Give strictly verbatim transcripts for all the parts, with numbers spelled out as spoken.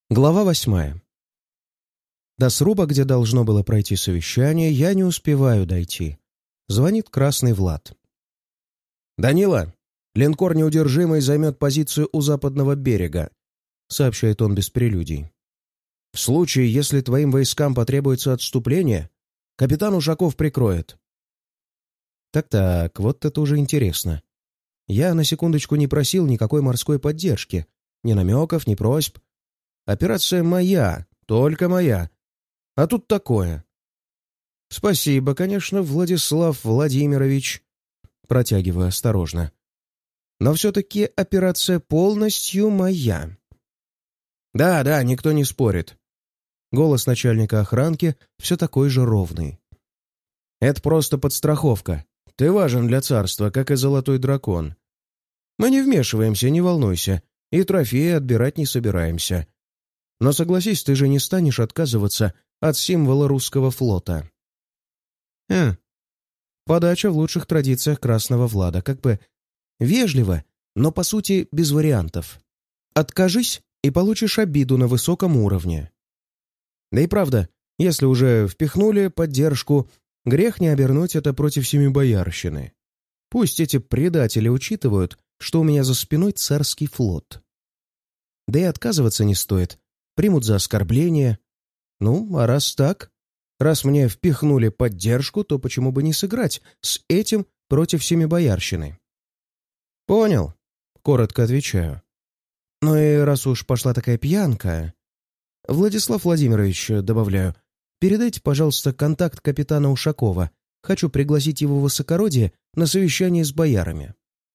Глава восьмая. До сруба, где должно было пройти совещание, я не успеваю дойти. Звонит Красный Влад. «Данила, линкор «Неудержимый» займет позицию у западного берега», — сообщает он без прелюдий. «В случае, если твоим войскам потребуется отступление, капитан Ушаков прикроет». Так-так, вот это уже интересно. Я на секундочку не просил никакой морской поддержки, ни намеков, ни просьб. Операция моя, только моя. А тут такое. Спасибо, конечно, Владислав Владимирович. Протягиваю осторожно. Но все-таки операция полностью моя. Да, да, никто не спорит. Голос начальника охранки все такой же ровный. Это просто подстраховка. Ты важен для царства, как и золотой дракон. Мы не вмешиваемся, не волнуйся, и трофеи отбирать не собираемся. Но согласись, ты же не станешь отказываться от символа русского флота. Э, подача в лучших традициях Красного Влада. Как бы вежливо, но по сути без вариантов. Откажись и получишь обиду на высоком уровне. Да и правда, если уже впихнули поддержку, грех не обернуть это против семибоярщины. Пусть эти предатели учитывают, что у меня за спиной царский флот. Да и отказываться не стоит. Примут за оскорбление. Ну, а раз так, раз мне впихнули поддержку, то почему бы не сыграть с этим против семибоярщины? Понял, коротко отвечаю. Ну и раз уж пошла такая пьянка... Владислав Владимирович, добавляю, передайте, пожалуйста, контакт капитана Ушакова. Хочу пригласить его высокородие на совещание с боярами.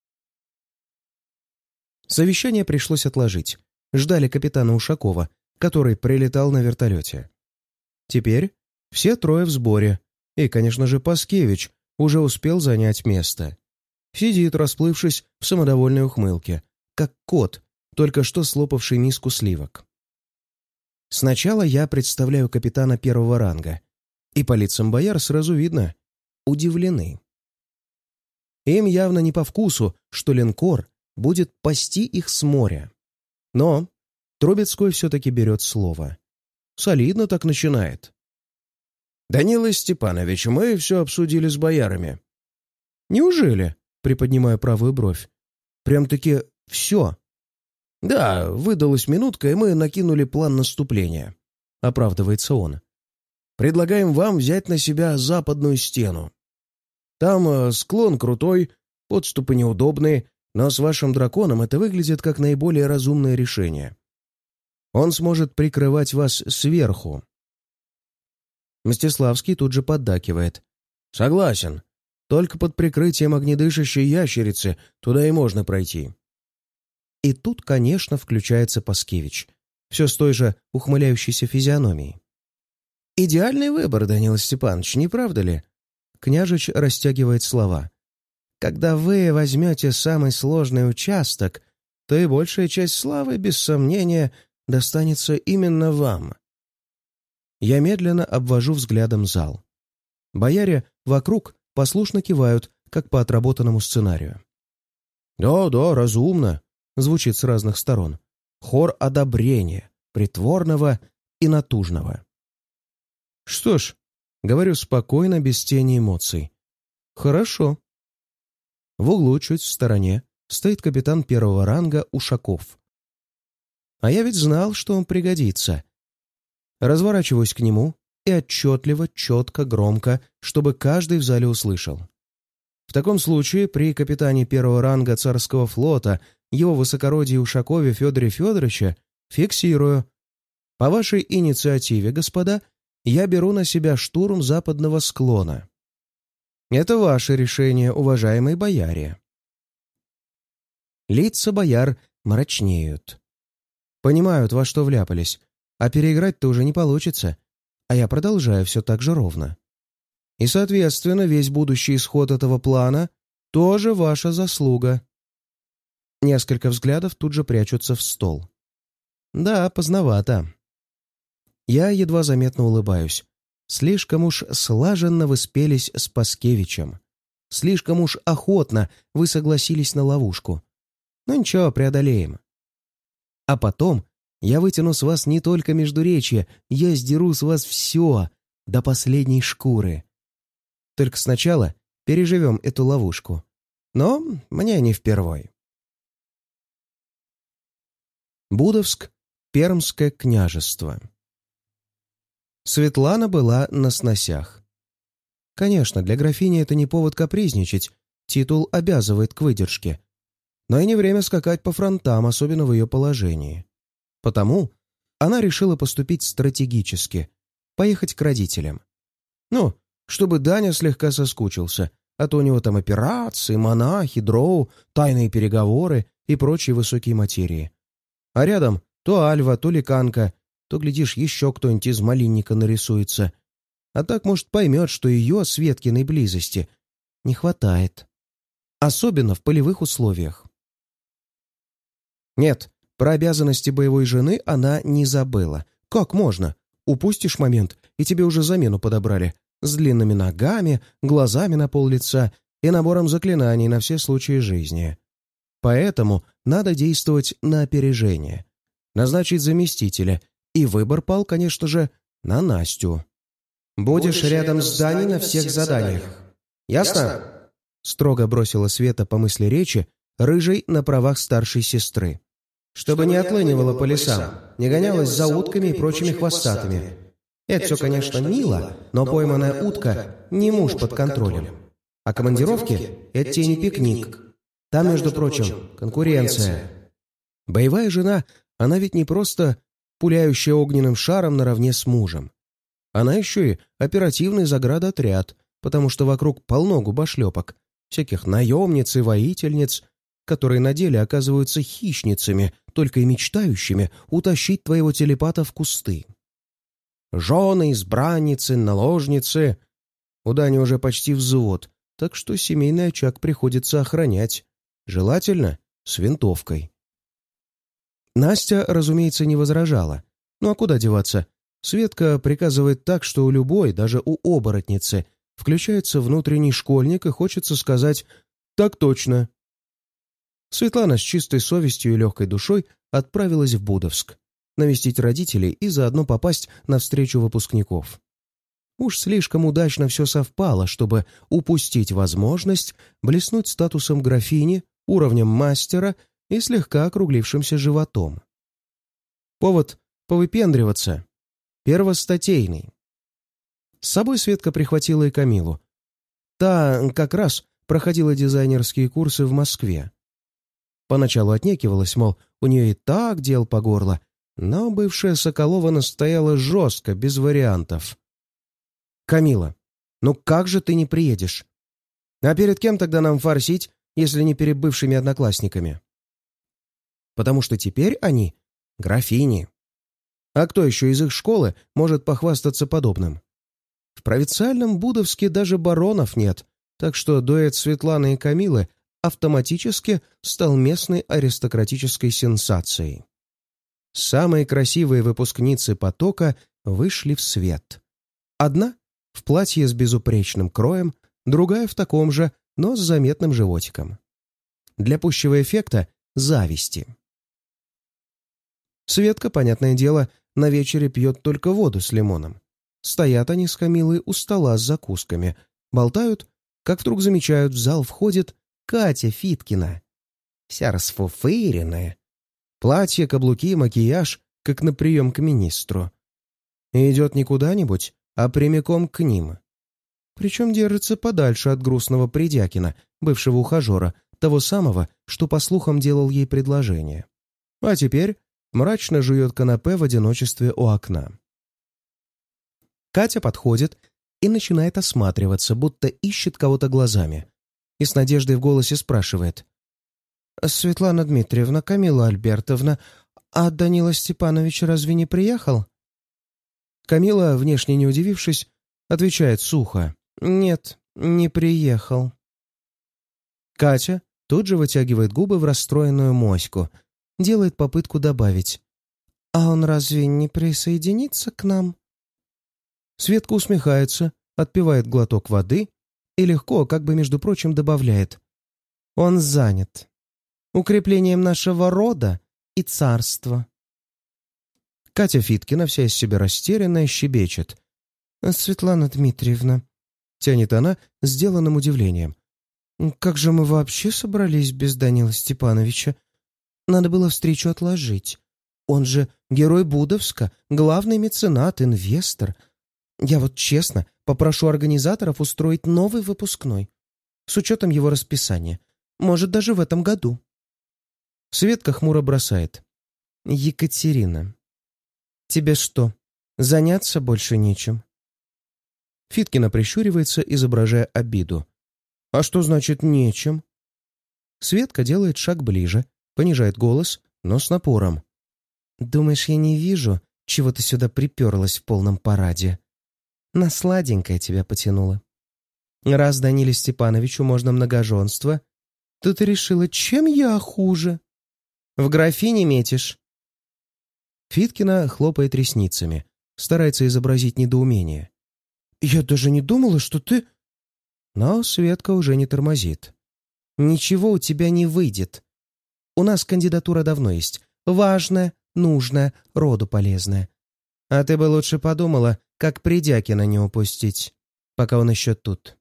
Совещание пришлось отложить. Ждали капитана Ушакова, который прилетал на вертолете. Теперь все трое в сборе, и, конечно же, Паскевич уже успел занять место. Сидит, расплывшись в самодовольной ухмылке, как кот, только что слопавший миску сливок. Сначала я представляю капитана первого ранга, и по лицам бояр сразу видно — удивлены. Им явно не по вкусу, что линкор будет пасти их с моря. Но Трубецкой все-таки берет слово. Солидно так начинает. «Данила Степанович, мы все обсудили с боярами». «Неужели?» — приподнимаю правую бровь. «Прям-таки все». «Да, выдалась минутка, и мы накинули план наступления», — оправдывается он. «Предлагаем вам взять на себя западную стену. Там э, склон крутой, подступы неудобные, но с вашим драконом это выглядит как наиболее разумное решение. Он сможет прикрывать вас сверху». Мстиславский тут же поддакивает. «Согласен. Только под прикрытием огнедышащей ящерицы туда и можно пройти». И тут, конечно, включается Паскевич, все с той же ухмыляющейся физиономией. «Идеальный выбор, Данила Степанович, не правда ли?» Княжич растягивает слова. «Когда вы возьмете самый сложный участок, то и большая часть славы, без сомнения, достанется именно вам». Я медленно обвожу взглядом зал. Бояре вокруг послушно кивают, как по отработанному сценарию. «Да, да, разумно», — звучит с разных сторон. Хор одобрения, притворного и натужного. Что ж, говорю спокойно, без тени эмоций. «Хорошо». В углу, чуть в стороне, стоит капитан первого ранга Ушаков. А я ведь знал, что он пригодится. Разворачиваюсь к нему и отчетливо, четко, громко, чтобы каждый в зале услышал. В таком случае при капитане первого ранга царского флота, его высокородии Ушакове Федоре Федоровиче, фиксирую. По вашей инициативе, господа, я беру на себя штурм западного склона. Это ваше решение, уважаемые бояре. Лица бояр мрачнеют. Понимают, во что вляпались, а переиграть-то уже не получится, а я продолжаю все так же ровно. И, соответственно, весь будущий исход этого плана тоже ваша заслуга. Несколько взглядов тут же прячутся в стол. Да, поздновато. Я едва заметно улыбаюсь. Слишком уж слаженно вы спелись с Паскевичем. Слишком уж охотно вы согласились на ловушку. Ну ничего, преодолеем. А потом Я вытяну с вас не только междуречье, я сдеру с вас все, до последней шкуры. Только сначала переживем эту ловушку. Но мне не впервой. Будовск, Пермское княжество. Светлана была на сносях. Конечно, для графини это не повод капризничать, титул обязывает к выдержке. Но и не время скакать по фронтам, особенно в ее положении. Потому она решила поступить стратегически, поехать к родителям. Ну, чтобы Даня слегка соскучился, а то у него там операции, монахи, дроу, тайные переговоры и прочие высокие материи. А рядом то Альва, то Ликанка, то, глядишь, еще кто-нибудь из малинника нарисуется. А так, может, поймет, что ее Светкиной близости не хватает. Особенно в полевых условиях. Нет, про обязанности боевой жены она не забыла. Как можно? Упустишь момент, и тебе уже замену подобрали. С длинными ногами, глазами на пол лица и набором заклинаний на все случаи жизни. Поэтому надо действовать на опережение. Назначить заместителя. И выбор пал, конечно же, на Настю. «Будешь рядом с Даней на всех заданиях. Ясно?» Строго бросила Света по мысли речи, рыжей на правах старшей сестры. «Чтобы не отлынивала по лесам, не гонялась за утками и прочими хвостатыми. Это все, конечно, мило, но пойманная утка не муж под контролем. А командировки — это тебе не пикник. Там, между прочим, конкуренция. Боевая жена, она ведь не просто пуляющая огненным шаром наравне с мужем. Она еще и оперативный заградотряд, потому что вокруг полно губошлепок, всяких наемниц и воительниц, которые на деле оказываются хищницами, только и мечтающими утащить твоего телепата в кусты. Жены, избранницы, наложницы. У Дани уже почти взвод, так что семейный очаг приходится охранять. Желательно с винтовкой. Настя, разумеется, не возражала. Ну а куда деваться? Светка приказывает так, что у любой, даже у оборотницы, включается внутренний школьник и хочется сказать «так точно». Светлана с чистой совестью и легкой душой отправилась в Будовск, навестить родителей и заодно попасть на встречу выпускников. Уж слишком удачно все совпало, чтобы упустить возможность блеснуть статусом графини, уровнем мастера и слегка округлившимся животом. Повод повыпендриваться первостатейный. С собой Светка прихватила и Камилу. Та как раз проходила дизайнерские курсы в Москве. Поначалу отнекивалась, мол, у нее и так дел по горло, но бывшая Соколова настояла жестко, без вариантов. «Камила, ну как же ты не приедешь? А перед кем тогда нам форсить, если не перед бывшими одноклассниками?» Потому что теперь они графини. А кто еще из их школы может похвастаться подобным? В провинциальном Будовске даже баронов нет, так что дуэт Светланы и Камилы автоматически стал местной аристократической сенсацией. Самые красивые выпускницы потока вышли в свет. Одна в платье с безупречным кроем, другая в таком же, но с заметным животиком. Для пущего эффекта — зависти. Светка, понятное дело, на вечере пьет только воду с лимоном. Стоят они с Камилой у стола с закусками, болтают, как вдруг замечают, в зал входит Катя Фиткина. Вся расфуфыренная. Платье, каблуки, макияж, как на прием к министру. И идет не куда-нибудь, а прямиком к ним. Причем держится подальше от грустного Придякина, бывшего ухажера, того самого, что, по слухам, делал ей предложение. А теперь мрачно жует канапе в одиночестве у окна. Катя подходит и начинает осматриваться, будто ищет кого-то глазами. И с надеждой в голосе спрашивает: «Светлана Дмитриевна, Камила Альбертовна, а Данила Степанович разве не приехал?» Камила, внешне не удивившись, отвечает сухо: «Нет, не приехал». Катя тут же вытягивает губы в расстроенную моську, делает попытку добавить: «А он разве не присоединится к нам?» Светка усмехается, отпивает глоток воды и легко, как бы между прочим, добавляет: «Он занят укреплением нашего рода и царства». Катя Фиткина, вся из себя растерянная, щебечет. «Светлана Дмитриевна», — тянет она с сделанным удивлением. «Как же мы вообще собрались без Данила Степановича? Надо было встречу отложить. Он же герой Будовска, главный меценат, инвестор. Я вот честно попрошу организаторов устроить новый выпускной, с учетом его расписания. Может, даже в этом году». Светка хмуро бросает. «Екатерина, тебе что, заняться больше нечем?» Фиткина прищуривается, изображая обиду. «А что значит «нечем»?» Светка делает шаг ближе, понижает голос, но с напором. «Думаешь, я не вижу, чего ты сюда приперлась в полном параде? На сладенькое тебя потянуло. Раз Даниле Степановичу можно многоженство, то ты решила, чем я хуже? В графине метишь?» Фиткина хлопает ресницами, старается изобразить недоумение. «Я даже не думала, что ты...» Но Светка уже не тормозит. «Ничего у тебя не выйдет. У нас кандидатура давно есть. Важная, нужная, роду полезная. А ты бы лучше подумала, как Придякина не упустить, пока он еще тут».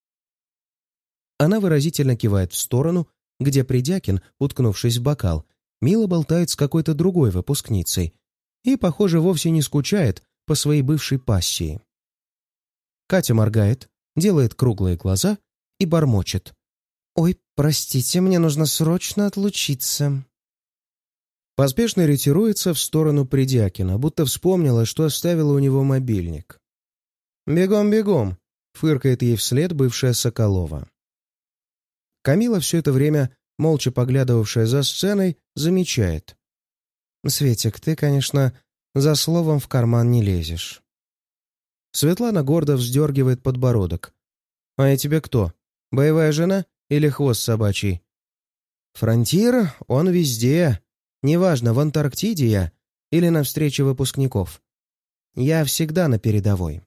Она выразительно кивает в сторону, где Придякин, уткнувшись в бокал, мило болтает с какой-то другой выпускницей и, похоже, вовсе не скучает по своей бывшей пассии. Катя моргает, делает круглые глаза и бормочет. «Ой, простите, мне нужно срочно отлучиться». Поспешно ретируется в сторону Придякина, будто вспомнила, что оставила у него мобильник. «Бегом, бегом!» — фыркает ей вслед бывшая Соколова. Камила, все это время молча поглядывавшая за сценой, замечает. «Светик, ты, конечно, за словом в карман не лезешь». Светлана гордо вздергивает подбородок. «А я тебе кто? Боевая жена или хвост собачий?» «Фронтир, он везде. Неважно, в Антарктиде я или на встрече выпускников. Я всегда на передовой».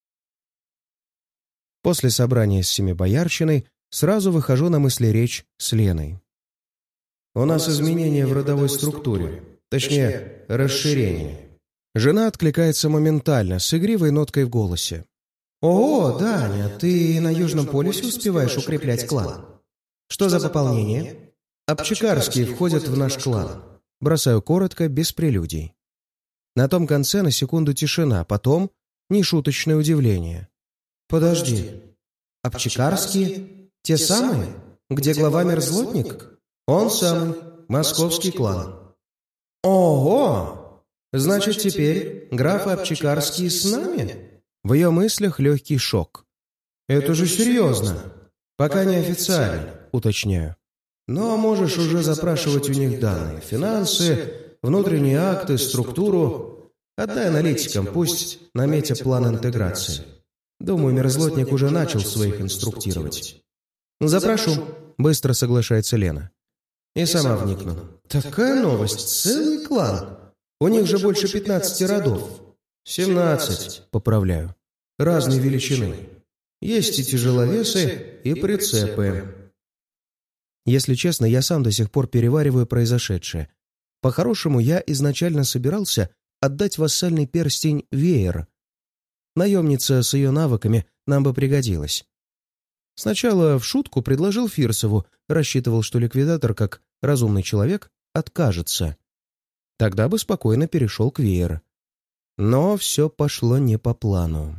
После собрания с Семибоярщиной сразу выхожу на мыслеречь с Леной. «У нас изменения в родовой структуре, точнее, расширение». Жена откликается моментально, с игривой ноткой в голосе. «О, Даня, ты на Южном полюсе успеваешь укреплять клан? Что за пополнение?» «Обчекарские входят в наш клан». Бросаю коротко, без прелюдий. На том конце на секунду тишина, потом нешуточное удивление. «Подожди, Обчекарские? Те самые? Где глава мерзлотник?» «Он самый, московский клан». «Ого! Значит, теперь графы Обчекарские с нами?» В ее мыслях легкий шок. «Это же серьезно. Пока не официально, уточняю. Но можешь уже запрашивать у них данные, финансы, внутренние акты, структуру. Отдай аналитикам, пусть наметят план интеграции. Думаю, мерзлотник уже начал своих инструктировать». «Запрошу», — быстро соглашается Лена. И сама вникну. «Такая новость, целый клан. У них же больше пятнадцати родов». «Семнадцать», — поправляю. «Разной величины. Есть и тяжеловесы, и прицепы». Если честно, я сам до сих пор перевариваю произошедшее. По-хорошему, я изначально собирался отдать вассальный перстень Веер. Наемница с ее навыками нам бы пригодилась. Сначала в шутку предложил Фирсову, рассчитывал, что ликвидатор, как разумный человек, откажется. Тогда бы спокойно перешел к Веер. Но все пошло не по плану.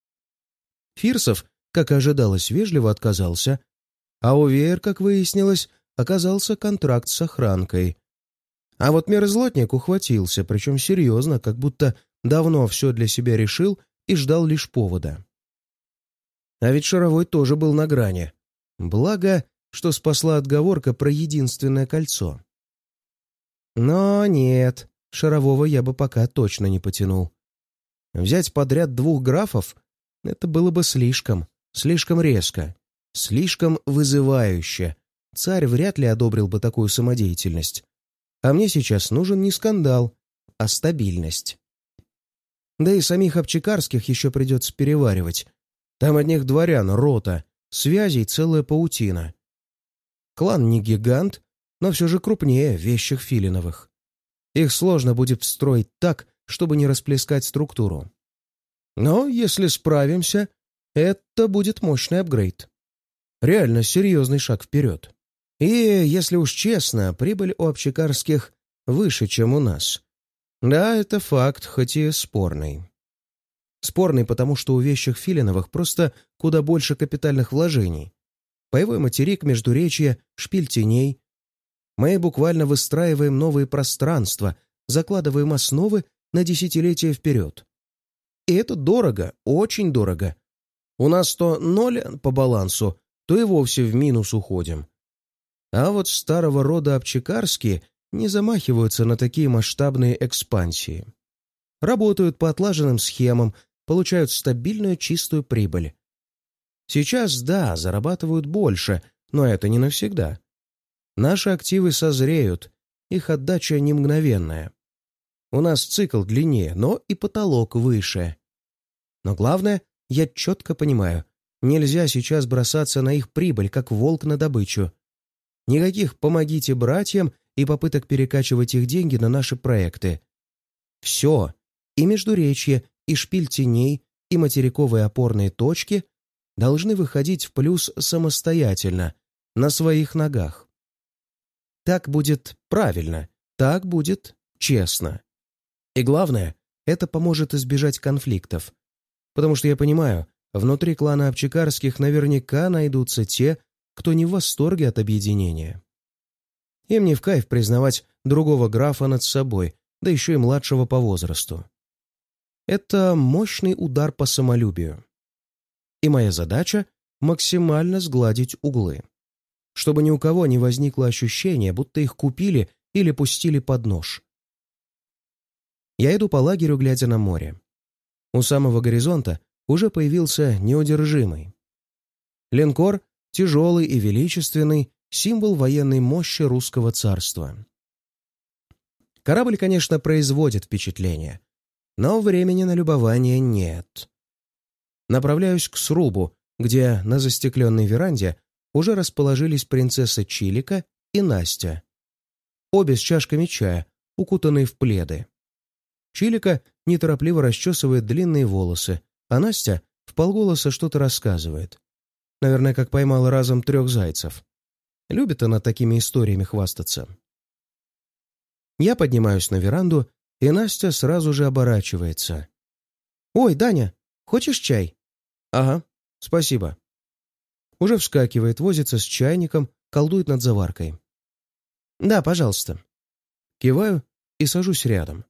Фирсов, как и ожидалось, вежливо отказался, а у Веер, как выяснилось, оказался контракт с охранкой. А вот мерзлотник ухватился, причем серьезно, как будто давно все для себя решил и ждал лишь повода. А ведь Шаровой тоже был на грани. Благо, что спасла отговорка про единственное кольцо. Но нет, Шарового я бы пока точно не потянул. Взять подряд двух графов — это было бы слишком, слишком резко, слишком вызывающе. Царь вряд ли одобрил бы такую самодеятельность. А мне сейчас нужен не скандал, а стабильность. Да и самих Обчекарских еще придется переваривать. Там одних дворян рота, связей целая паутина. Клан не гигант, но все же крупнее вещих Филиновых. Их сложно будет встроить так, чтобы не расплескать структуру. Но если справимся, это будет мощный апгрейд. Реально серьезный шаг вперед. И, если уж честно, прибыль у Апчекарских выше, чем у нас. Да, это факт, хоть и спорный. Спорный, потому что у вещих Филиновых просто куда больше капитальных вложений. Боевой материк, Междуречье, шпиль теней. Мы буквально выстраиваем новые пространства, закладываем основы на десятилетия вперед. И это дорого, очень дорого. У нас то ноль по балансу, то и вовсе в минус уходим. А вот старого рода Апчекарские не замахиваются на такие масштабные экспансии. Работают по отлаженным схемам, получают стабильную чистую прибыль. Сейчас, да, зарабатывают больше, но это не навсегда. Наши активы созреют, их отдача не мгновенная. У нас цикл длиннее, но и потолок выше. Но главное, я четко понимаю, нельзя сейчас бросаться на их прибыль, как волк на добычу. Никаких «помогите братьям» и попыток перекачивать их деньги на наши проекты. Все, и Междуречье, и шпиль теней, и материковые опорные точки должны выходить в плюс самостоятельно, на своих ногах. Так будет правильно, так будет честно. И главное, это поможет избежать конфликтов. Потому что я понимаю, внутри клана Апчекарских наверняка найдутся те, кто не в восторге от объединения. Им не в кайф признавать другого графа над собой, да еще и младшего по возрасту. Это мощный удар по самолюбию. И моя задача — максимально сгладить углы. Чтобы ни у кого не возникло ощущения, будто их купили или пустили под нож. Я иду по лагерю, глядя на море. У самого горизонта уже появился неудержимый. Линкор, тяжелый и величественный, символ военной мощи русского царства. Корабль, конечно, производит впечатление, но времени на любование нет. Направляюсь к срубу, где на застекленной веранде уже расположились принцесса Чилика и Настя. Обе с чашками чая, укутанные в пледы. Чилика неторопливо расчесывает длинные волосы, а Настя вполголоса что-то рассказывает. Наверное, как поймала разом трех зайцев. Любит она такими историями хвастаться. Я поднимаюсь на веранду, и Настя сразу же оборачивается. «Ой, Даня, хочешь чай?» «Ага, спасибо». Уже вскакивает, возится с чайником, колдует над заваркой. «Да, пожалуйста». Киваю и сажусь рядом.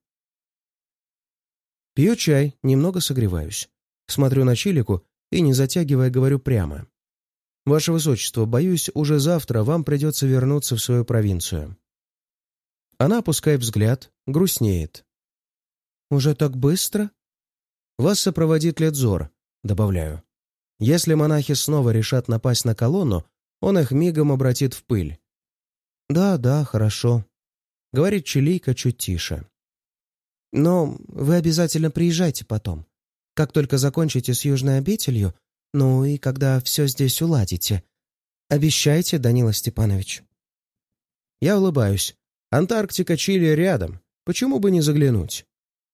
Пью чай, немного согреваюсь. Смотрю на Чилику и, не затягивая, говорю прямо. «Ваше Высочество, боюсь, уже завтра вам придется вернуться в свою провинцию». Она опускает взгляд, грустнеет. «Уже так быстро?» «Вас сопроводит Ледзор», — добавляю. «Если монахи снова решат напасть на колонну, он их мигом обратит в пыль». «Да, да, хорошо», — говорит Чилийка чуть тише. «Но вы обязательно приезжайте потом, как только закончите с Южной обителью, ну и когда все здесь уладите. Обещайте, Данила Степанович». Я улыбаюсь. Антарктика, Чили рядом. Почему бы не заглянуть?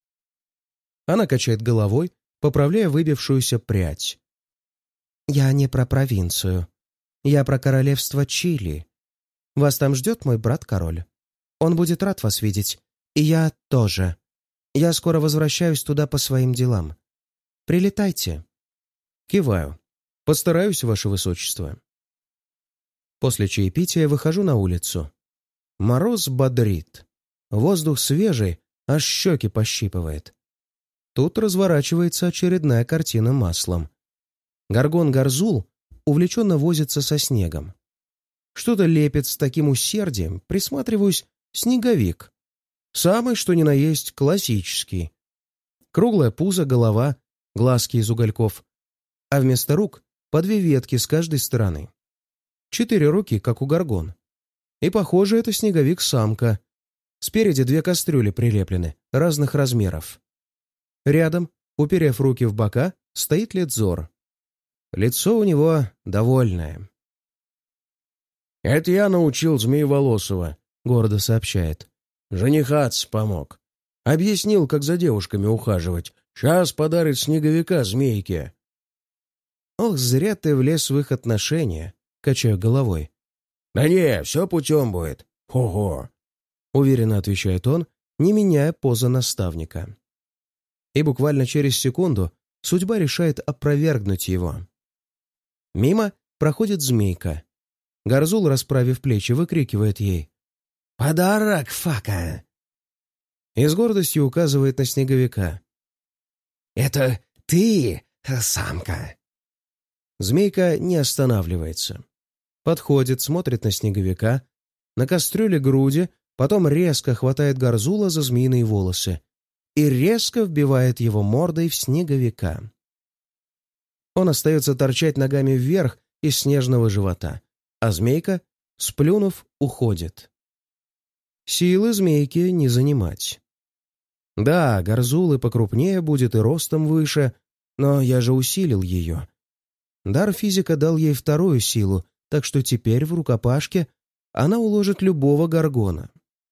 Она качает головой, поправляя выбившуюся прядь. «Я не про провинцию. Я про королевство Чили. Вас там ждет мой брат-король. Он будет рад вас видеть. И я тоже. Я скоро возвращаюсь туда по своим делам. Прилетайте». Киваю. «Постараюсь, Ваше Высочество». После чаепития выхожу на улицу. Мороз бодрит. Воздух свежий, аж щеки пощипывает. Тут разворачивается очередная картина маслом. Горгон Гарзул увлеченно возится со снегом. Что-то лепит с таким усердием, присматриваюсь, снеговик. Самый, что ни на есть, классический. Круглое пузо, голова, глазки из угольков. А вместо рук по две ветки с каждой стороны. Четыре руки, как у горгон. И, похоже, это снеговик-самка. Спереди две кастрюли прилеплены, разных размеров. Рядом, уперев руки в бока, стоит Ледзор. Лицо у него довольное. «Это я научил Змееволосого», — гордо сообщает. «Женихаться помог. Объяснил, как за девушками ухаживать. Сейчас подарит снеговика змейке». «Ох, зря ты влез в их отношения», — качаю головой. «Да не, все путем будет. Ого!» — уверенно отвечает он, не меняя позы наставника. И буквально через секунду судьба решает опровергнуть его. Мимо проходит змейка. Гарзул, расправив плечи, выкрикивает ей: «Подарок, Фака!» И с гордостью указывает на снеговика. «Это ты, самка!» Змейка не останавливается. Подходит, смотрит на снеговика, на кастрюле груди, потом резко хватает Гарзула за змеиные волосы и резко вбивает его мордой в снеговика. Он остается торчать ногами вверх из снежного живота, а змейка, сплюнув, уходит. Силы змейки не занимать. Да, Гарзул и покрупнее будет, и ростом выше, но я же усилил ее. Дар физика дал ей вторую силу, так что теперь в рукопашке она уложит любого горгона.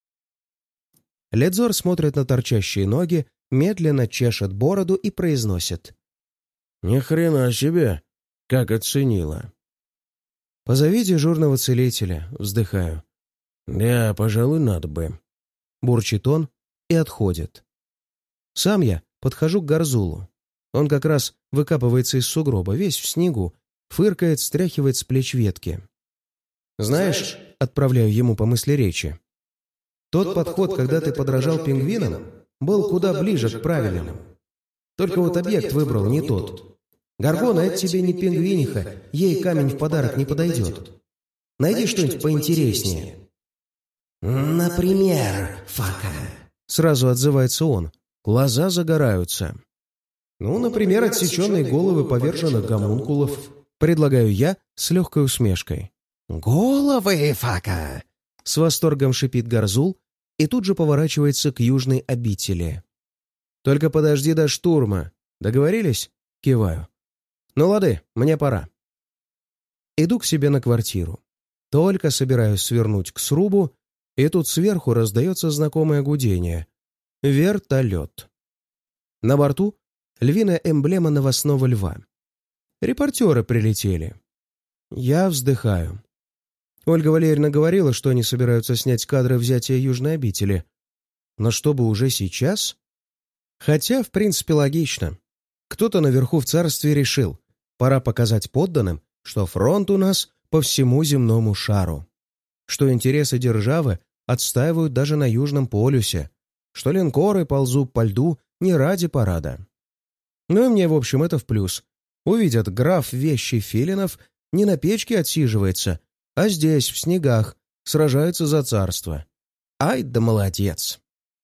Ледзор смотрит на торчащие ноги, медленно чешет бороду и произносит: «Ни хрена себе, как оценила!» «Позови дежурного целителя», — вздыхаю. «Да, пожалуй, надо бы», — бурчит он и отходит. Сам я подхожу к Гарзулу. Он как раз выкапывается из сугроба, весь в снегу, фыркает, стряхивает с плеч ветки. «Знаешь», — отправляю ему по мысли речи, «тот подход, когда ты подражал пингвинам, был куда ближе к правильному. Только вот объект выбрал не тот. Горгона — это тебе не пингвиниха, ей камень в подарок не подойдет. Найди что-нибудь поинтереснее». «Например, Фака», — сразу отзывается он. Глаза загораются. «Ну, например, отсеченные головы поверженных гомункулов», — предлагаю я с легкой усмешкой. «Головы, Фака!» — с восторгом шипит Гарзул и тут же поворачивается к южной обители. «Только подожди до штурма. Договорились?» — киваю. «Ну лады, мне пора». Иду к себе на квартиру. Только собираюсь свернуть к срубу, и тут сверху раздается знакомое гудение. Вертолет. На борту львиная эмблема новостного льва. Репортеры прилетели. Я вздыхаю. Ольга Валерьевна говорила, что они собираются снять кадры взятия Южной обители. Но чтобы уже сейчас? Хотя, в принципе, логично. Кто-то наверху в царстве решил, пора показать подданным, что фронт у нас по всему земному шару. Что интересы державы отстаивают даже на Южном полюсе. Что линкоры ползут по льду не ради парада. Ну и мне, в общем, это в плюс. Увидят, граф вещий Филинов не на печке отсиживается, а здесь, в снегах, сражается за царство. Ай да молодец!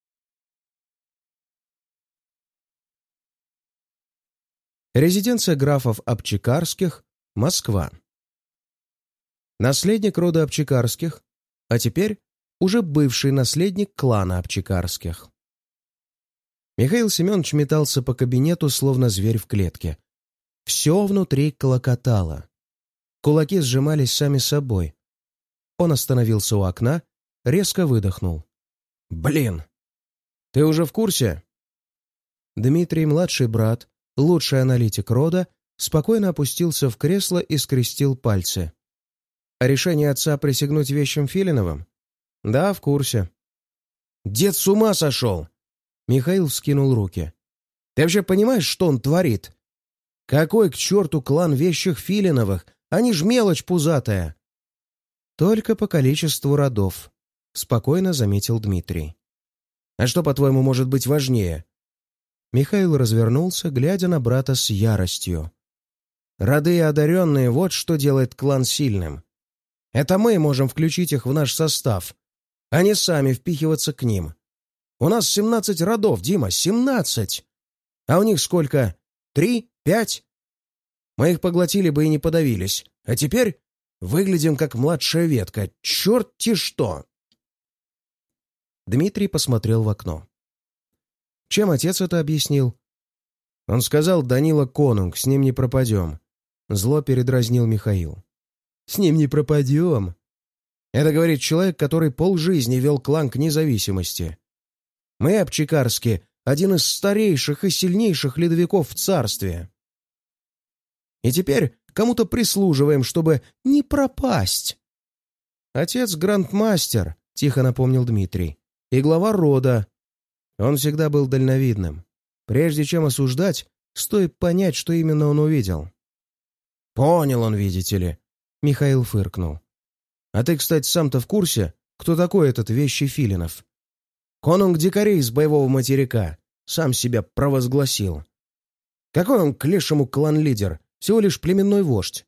Резиденция графов Обчекарских, Москва. Наследник рода Обчекарских, а теперь уже бывший наследник клана Обчекарских. Михаил Семенович метался по кабинету, словно зверь в клетке. Все внутри клокотало. Кулаки сжимались сами собой. Он остановился у окна, резко выдохнул. «Блин! Ты уже в курсе?» Дмитрий, младший брат, лучший аналитик рода, спокойно опустился в кресло и скрестил пальцы. «А решение отца присягнуть вещим Филиновым?» «Да, в курсе». «Дед с ума сошел!» Михаил вскинул руки. «Ты вообще понимаешь, что он творит? Какой к черту клан вещих Филиновых? Они ж мелочь пузатая!» «Только по количеству родов», — спокойно заметил Дмитрий. «А что, по-твоему, может быть важнее?» Михаил развернулся, глядя на брата с яростью. «Роды и одаренные — вот что делает клан сильным. Это мы можем включить их в наш состав, а не сами впихиваться к ним. У нас семнадцать родов, Дима, семнадцать! А у них сколько? Три? Пять? Мы их поглотили бы и не подавились. А теперь выглядим как младшая ветка. Черт-те что!» Дмитрий посмотрел в окно. Чем отец это объяснил? Он сказал: «Данила конунг, с ним не пропадем». Зло передразнил Михаил. «С ним не пропадем?» Это говорит человек, который полжизни вел клан к независимости. Мы, Апчекарски, один из старейших и сильнейших ледовиков в царстве. И теперь кому-то прислуживаем, чтобы не пропасть. Отец грандмастер, — тихо напомнил Дмитрий, — и глава рода. Он всегда был дальновидным. Прежде чем осуждать, стоит понять, что именно он увидел. «Понял он, видите ли», — Михаил фыркнул. «А ты, кстати, сам-то в курсе, кто такой этот вещий Филинов? Конунг дикарей с боевого материка, сам себя провозгласил. Какой он к лешему клан-лидер, всего лишь племенной вождь».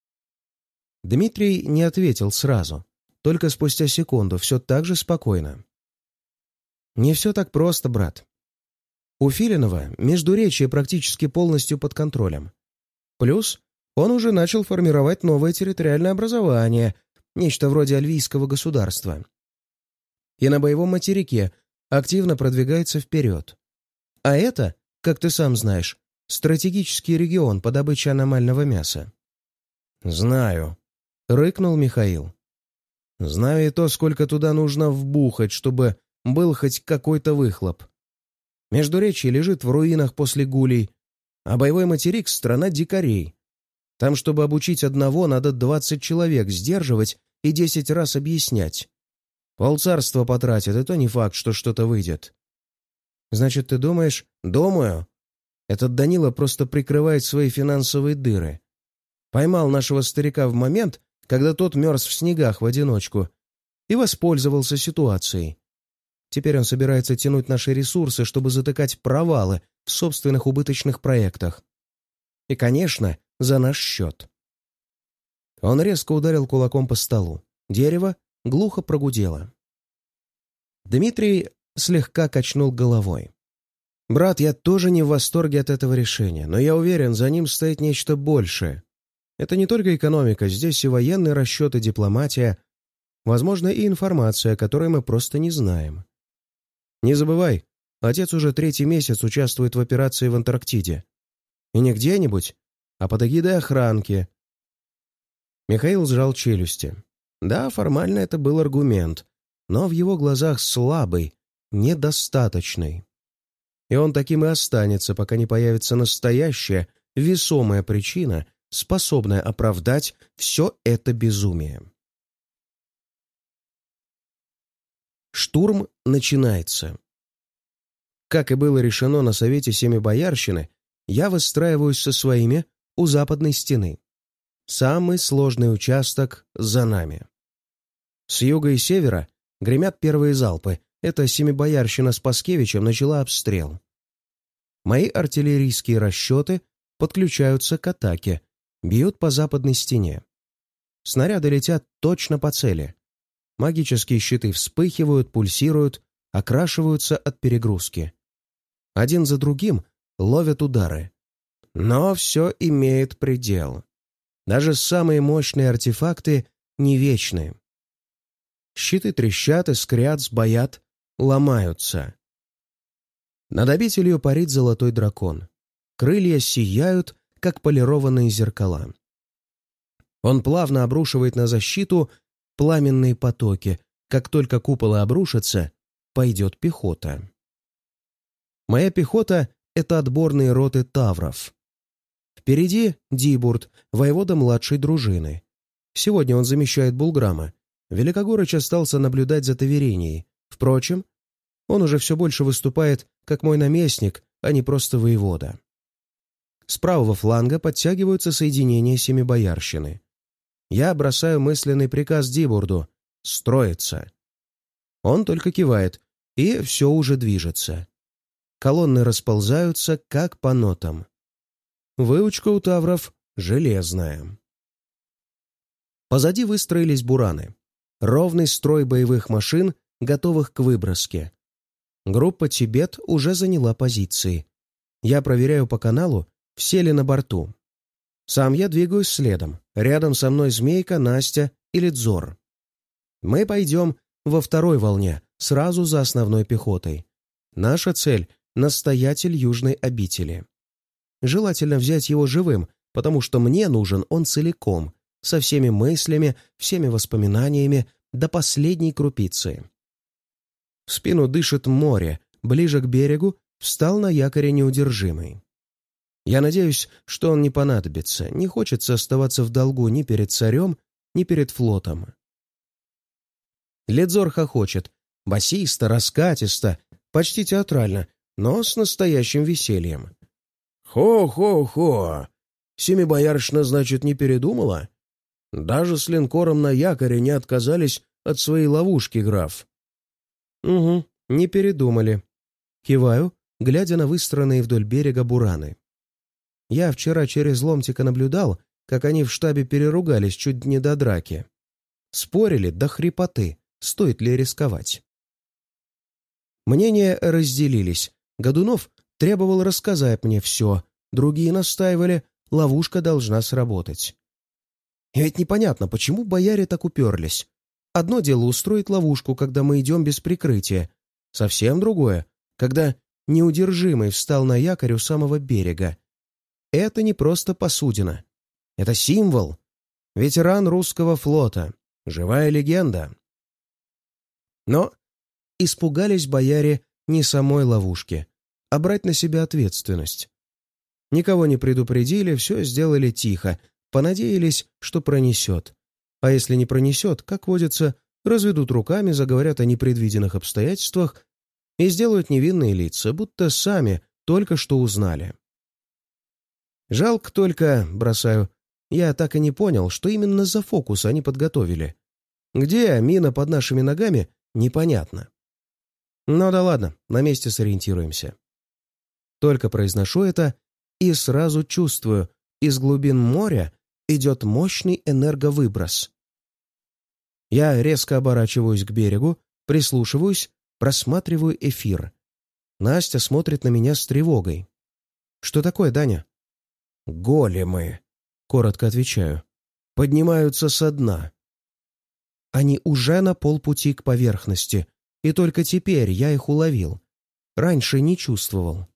Дмитрий не ответил сразу, только спустя секунду, все так же спокойно. «Не все так просто, брат. У Филинова междуречие практически полностью под контролем. Плюс он уже начал формировать новое территориальное образование, нечто вроде альвийского государства. И на боевом материке активно продвигается вперед. А это, как ты сам знаешь, стратегический регион по добыче аномального мяса». «Знаю», — рыкнул Михаил. «Знаю и то, сколько туда нужно вбухать, чтобы был хоть какой-то выхлоп. Междуречье лежит в руинах после гулей, а боевой материк — страна дикарей. Там, чтобы обучить одного, надо двадцать человек сдерживать и десять раз объяснять. Полцарства потратят, и то не факт, что что-то выйдет». «Значит, ты думаешь?» «Думаю. Этот Данила просто прикрывает свои финансовые дыры. Поймал нашего старика в момент, когда тот мерз в снегах в одиночку, и воспользовался ситуацией. Теперь он собирается тянуть наши ресурсы, чтобы затыкать провалы в собственных убыточных проектах. И, конечно, за наш счет». Он резко ударил кулаком по столу. Дерево глухо прогудело. Дмитрий слегка качнул головой. «Брат, я тоже не в восторге от этого решения, но я уверен, за ним стоит нечто большее. Это не только экономика, здесь и военный расчет, и дипломатия, возможно, и информация, о которой мы просто не знаем. Не забывай, отец уже третий месяц участвует в операции в Антарктиде. И не где-нибудь, а под эгидой охранки». Михаил сжал челюсти. Да, формально это был аргумент, но в его глазах слабый, недостаточный. И он таким и останется, пока не появится настоящая, весомая причина, способная оправдать все это безумие. Штурм начинается. Как и было решено на совете Семибоярщины, я выстраиваюсь со своими у западной стены. Самый сложный участок за нами. С юга и севера гремят первые залпы. Это Семибоярщина с Паскевичем начала обстрел. Мои артиллерийские расчеты подключаются к атаке, бьют по западной стене. Снаряды летят точно по цели. Магические щиты вспыхивают, пульсируют, окрашиваются от перегрузки. Один за другим ловят удары. Но все имеет предел. Даже самые мощные артефакты не вечны. Щиты трещат, искрят, сбоят, ломаются. Над обителью парит золотой дракон. Крылья сияют, как полированные зеркала. Он плавно обрушивает на защиту пламенные потоки. Как только куполы обрушатся, пойдет пехота. Моя пехота — это отборные роты тавров. Впереди Дибурт, воевода младшей дружины. Сегодня он замещает Булграма. Великогорыч остался наблюдать за Таверенией. Впрочем, он уже все больше выступает как мой наместник, а не просто воевода. С правого фланга подтягиваются соединения Семибоярщины. Я бросаю мысленный приказ Дибурду — строиться. Он только кивает, и все уже движется. Колонны расползаются, как по нотам. Выучка у тавров железная. Позади выстроились бураны. Ровный строй боевых машин, готовых к выброске. Группа «Тибет» уже заняла позиции. Я проверяю по каналу, все ли на борту. Сам я двигаюсь следом. Рядом со мной Змейка, Настя и Лидзор. Мы пойдем во второй волне, сразу за основной пехотой. Наша цель — настоятель Южной обители. Желательно взять его живым, потому что мне нужен он целиком, со всеми мыслями, всеми воспоминаниями, до последней крупицы. В спину дышит море, ближе к берегу, встал на якоре неудержимый. Я надеюсь, что он не понадобится, не хочется оставаться в долгу ни перед царем, ни перед флотом. Ледзор хохочет, басисто, раскатисто, почти театрально, но с настоящим весельем. «Хо-хо-хо! Семибоярышна, значит, не передумала? Даже с линкором на якоре не отказались от своей ловушки, граф». «Угу, не передумали». Киваю, глядя на выстроенные вдоль берега бураны. Я вчера через ломтика наблюдал, как они в штабе переругались чуть не до драки. Спорили до хрипоты, стоит ли рисковать. Мнения разделились. Годунов требовал рассказать мне все, другие настаивали, ловушка должна сработать. И ведь непонятно, почему бояре так уперлись. Одно дело устроить ловушку, когда мы идем без прикрытия. Совсем другое, когда неудержимый встал на якорь у самого берега. Это не просто посудина. Это символ. Ветеран русского флота. Живая легенда. Но испугались бояре не самой ловушки, а брать на себя ответственность. Никого не предупредили, все сделали тихо, понадеялись, что пронесет. А если не пронесет, как водится, разведут руками, заговорят о непредвиденных обстоятельствах и сделают невинные лица, будто сами только что узнали. Жалко только, бросаю, я так и не понял, что именно за фокус они подготовили. Где мина под нашими ногами, непонятно. Ну да ладно, на месте сориентируемся. Только произношу это и сразу чувствую, из глубин моря идет мощный энерговыброс. Я резко оборачиваюсь к берегу, прислушиваюсь, просматриваю эфир. Настя смотрит на меня с тревогой. «Что такое, Даня?» «Големы», — коротко отвечаю. «Поднимаются со дна». Они уже на полпути к поверхности, и только теперь я их уловил. Раньше не чувствовал.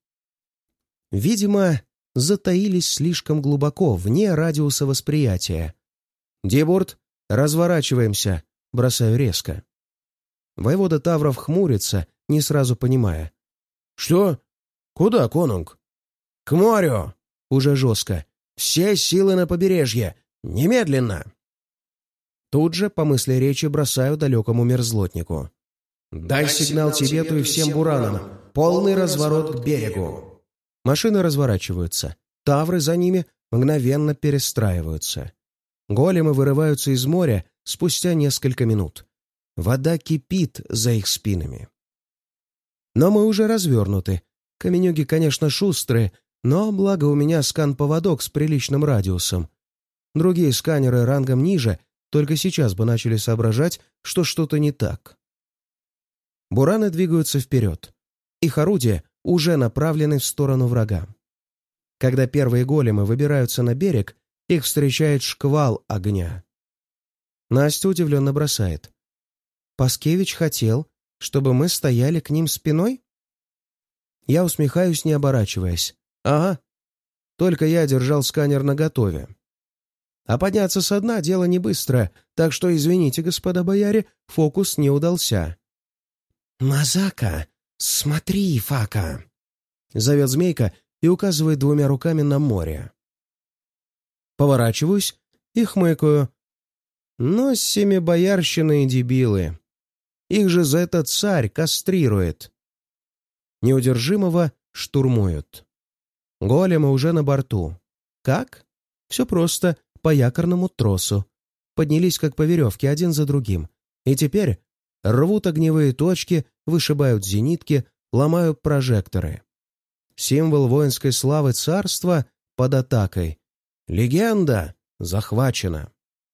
Видимо, затаились слишком глубоко, вне радиуса восприятия. «Дебурт, разворачиваемся», — бросаю резко. Воевода Тавров хмурится, не сразу понимая. «Что? Куда, конунг?» «К морю!» — уже жестко. «Все силы на побережье! Немедленно!» Тут же, по мысли речи, бросаю далекому мерзлотнику. «Дай сигнал Тибету и всем буранам! Полный разворот к берегу!» Машины разворачиваются. Тавры за ними мгновенно перестраиваются. Големы вырываются из моря спустя несколько минут. Вода кипит за их спинами. Но мы уже развернуты. Каменюги, конечно, шустрые, но благо у меня скан-поводок с приличным радиусом. Другие сканеры рангом ниже только сейчас бы начали соображать, что что-то не так. Бураны двигаются вперед. Их орудия уже направлены в сторону врага. Когда первые големы выбираются на берег, их встречает шквал огня. Настя удивленно бросает. «Паскевич хотел, чтобы мы стояли к ним спиной?» Я усмехаюсь, не оборачиваясь. «Ага. Только я держал сканер наготове. А подняться со дна — дело не быстрое, так что, извините, господа бояре, фокус не удался». «Мазака, смотри, Фака!» — зовет змейка и указывает двумя руками на море. Поворачиваюсь и хмыкаю. «Ну, семибоярщины и дебилы. Их же за это царь кастрирует». Неудержимого штурмуют. Големы уже на борту. Как? Все просто, по якорному тросу. Поднялись как по веревке один за другим. И теперь рвут огневые точки, вышибают зенитки, ломают прожекторы. Символ воинской славы царства под атакой. Легенда захвачена.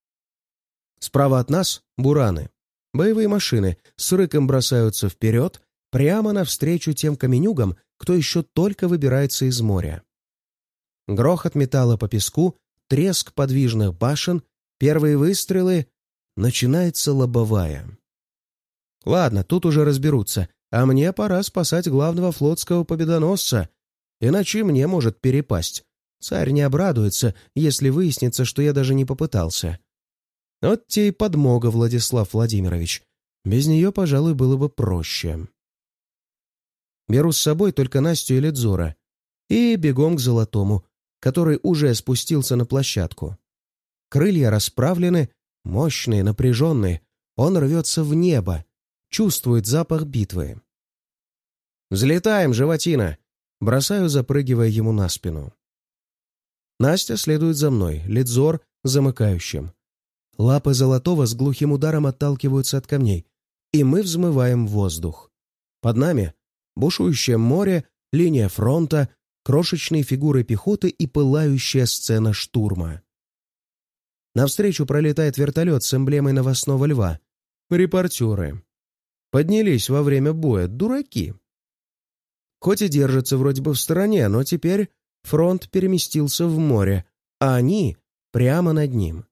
Справа от нас — бураны. Боевые машины с рыком бросаются вперед, прямо навстречу тем каменюгам, кто еще только выбирается из моря. Грохот металла по песку, треск подвижных башен, первые выстрелы. Начинается лобовая. Ладно, тут уже разберутся, а мне пора спасать главного флотского победоносца, иначе мне может перепасть. Царь не обрадуется, если выяснится, что я даже не попытался. Вот те и подмога, Владислав Владимирович. Без нее, пожалуй, было бы проще. Беру с собой только Настю и Ледзора. И бегом к Золотому, который уже спустился на площадку. Крылья расправлены, мощные, напряженные. Он рвется в небо, чувствует запах битвы. «Взлетаем, животина!» Бросаю, запрыгивая ему на спину. Настя следует за мной, Ледзор замыкающим. Лапы Золотого с глухим ударом отталкиваются от камней, и мы взмываем в воздух. Под нами бушующее море, линия фронта, крошечные фигуры пехоты и пылающая сцена штурма. Навстречу пролетает вертолет с эмблемой новостного льва. Репортеры. Поднялись во время боя, дураки. Хоть и держатся вроде бы в стороне, но теперь фронт переместился в море, а они прямо над ним.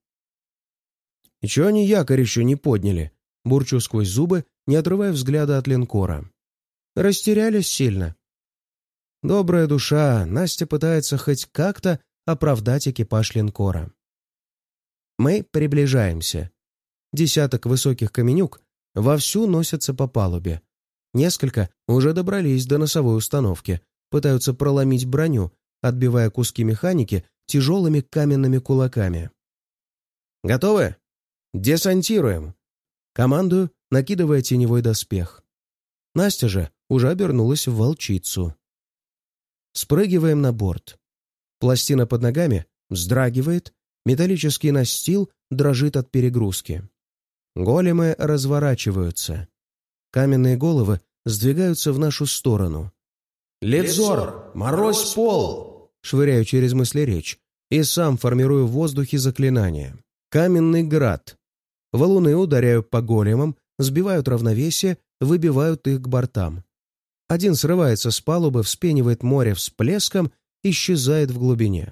«И чего они якорь еще не подняли?» — бурчу сквозь зубы, не отрывая взгляда от линкора. «Растерялись сильно». Добрая душа, Настя пытается хоть как-то оправдать экипаж линкора. Мы приближаемся. Десяток высоких каменюк вовсю носятся по палубе. Несколько уже добрались до носовой установки, пытаются проломить броню, отбивая куски механики тяжелыми каменными кулаками. «Готовы? Десантируем!» Командую, накидывая теневой доспех. Настя же уже обернулась в волчицу. Спрыгиваем на борт. Пластина под ногами вздрагивает, металлический настил дрожит от перегрузки. Големы разворачиваются. Каменные головы сдвигаются в нашу сторону. «Ледзор! Морозь пол!» Швыряю через мысли речь и сам формирую в воздухе заклинание. Каменный град. Валуны ударяют по големам, сбивают равновесие, выбивают их к бортам. Один срывается с палубы, вспенивает море всплеском, исчезает в глубине.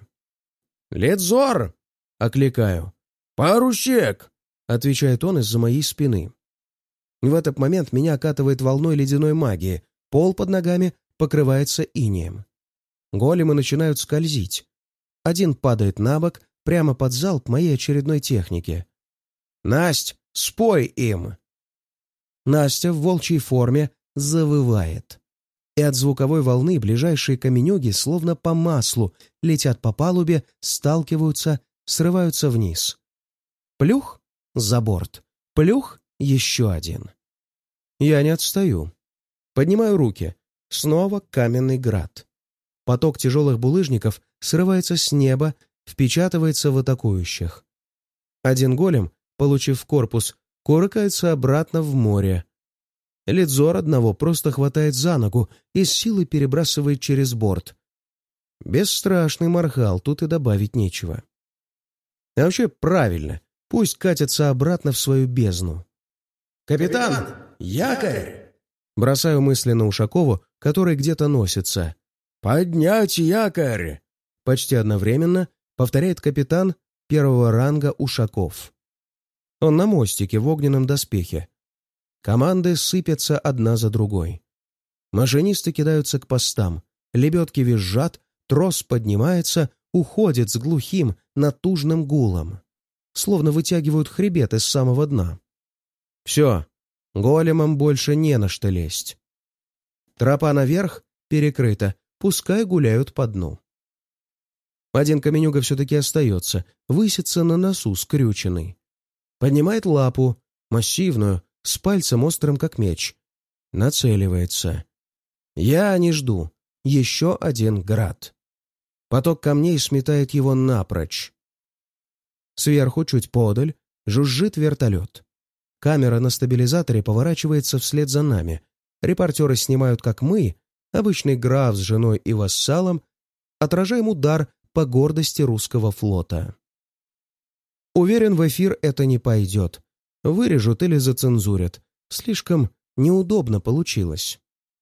«Ледзор!» — окликаю. «Парущик!» — отвечает он из-за моей спины. В этот момент меня окатывает волной ледяной магии, пол под ногами покрывается инеем. Големы начинают скользить. Один падает на бок, прямо под залп моей очередной техники. «Насть, спой им!» Настя в волчьей форме завывает. И от звуковой волны ближайшие каменюги, словно по маслу, летят по палубе, сталкиваются, срываются вниз. Плюх за борт, плюх еще один. Я не отстаю. Поднимаю руки. Снова каменный град. Поток тяжелых булыжников срывается с неба, впечатывается в атакующих. Один голем, получив в корпус, кувыркается обратно в море. Ледзор одного просто хватает за ногу и с силой перебрасывает через борт. Бесстрашный Мархал, тут и добавить нечего. А вообще правильно, пусть катятся обратно в свою бездну. «Капитан, якорь!» Бросаю мысленно Ушакову, который где-то носится. «Поднять якорь!» Почти одновременно повторяет капитан первого ранга Ушаков. Он на мостике в огненном доспехе. Команды сыпятся одна за другой. Машинисты кидаются к постам, лебедки визжат, трос поднимается, уходит с глухим, натужным гулом. Словно вытягивают хребет из самого дна. Все, големам больше не на что лезть. Тропа наверх перекрыта, пускай гуляют по дну. Один каменюга все-таки остается, высится на носу скрюченный. Поднимает лапу, массивную, с пальцем острым как меч. Нацеливается. Я не жду. Еще один град. Поток камней сметает его напрочь. Сверху, чуть подаль, жужжит вертолет. Камера на стабилизаторе поворачивается вслед за нами. Репортеры снимают, как мы, обычный граф с женой и вассалом, отражаем удар по гордости русского флота. Уверен, в эфир это не пойдет. Вырежут или зацензурят. Слишком неудобно получилось.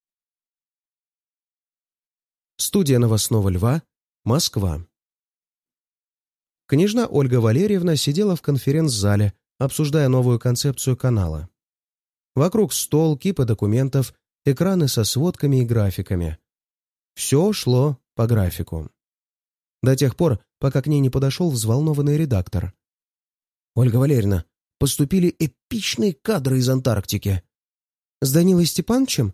Студия новостного льва, Москва. Княжна Ольга Валерьевна сидела в конференц-зале, обсуждая новую концепцию канала. Вокруг стол, кипа документов, экраны со сводками и графиками. Все шло по графику. До тех пор, пока к ней не подошел взволнованный редактор. «Ольга Валерьевна, поступили эпичные кадры из Антарктики». «С Данилой Степановичем?»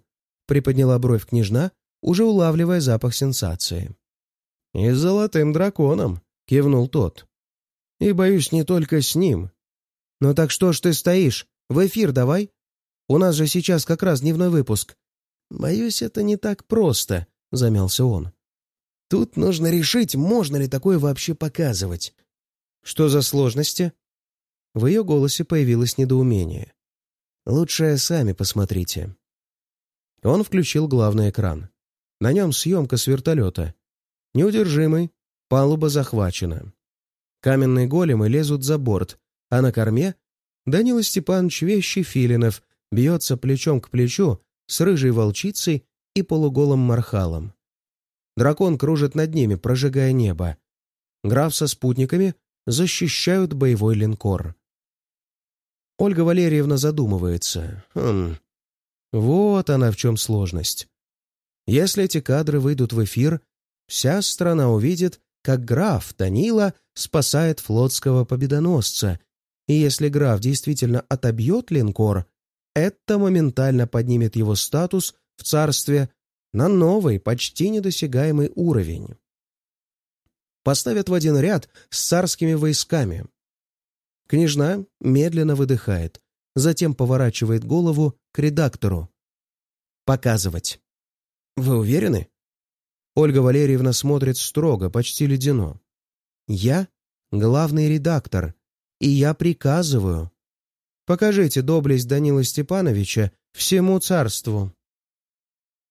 приподняла бровь княжна, уже улавливая запах сенсации. «И с золотым драконом», — кивнул тот. «И, боюсь, не только с ним. Ну так что ж ты стоишь? В эфир давай. У нас же сейчас как раз дневной выпуск». «Боюсь, это не так просто», — замялся он. «Тут нужно решить, можно ли такое вообще показывать». «Что за сложности?» В ее голосе появилось недоумение. «Лучше сами посмотрите». Он включил главный экран. На нем съемка с вертолета. Неудержимый, палуба захвачена. Каменные големы лезут за борт, а на корме Данила Степанович Вещий Филинов бьется плечом к плечу с рыжей волчицей и полуголым мархалом. Дракон кружит над ними, прожигая небо. Граф со спутниками защищают боевой линкор. Ольга Валерьевна задумывается. Хм, вот она в чем сложность. Если эти кадры выйдут в эфир, вся страна увидит, как граф Данила спасает флотского победоносца, и если граф действительно отобьет линкор, это моментально поднимет его статус в царстве на новый, почти недосягаемый уровень. Поставят в один ряд с царскими войсками. Княжна медленно выдыхает, затем поворачивает голову к редактору. «Показывать». «Вы уверены?» Ольга Валерьевна смотрит строго, почти ледяно. «Я главный редактор, и я приказываю. Покажите доблесть Данила Степановича всему царству».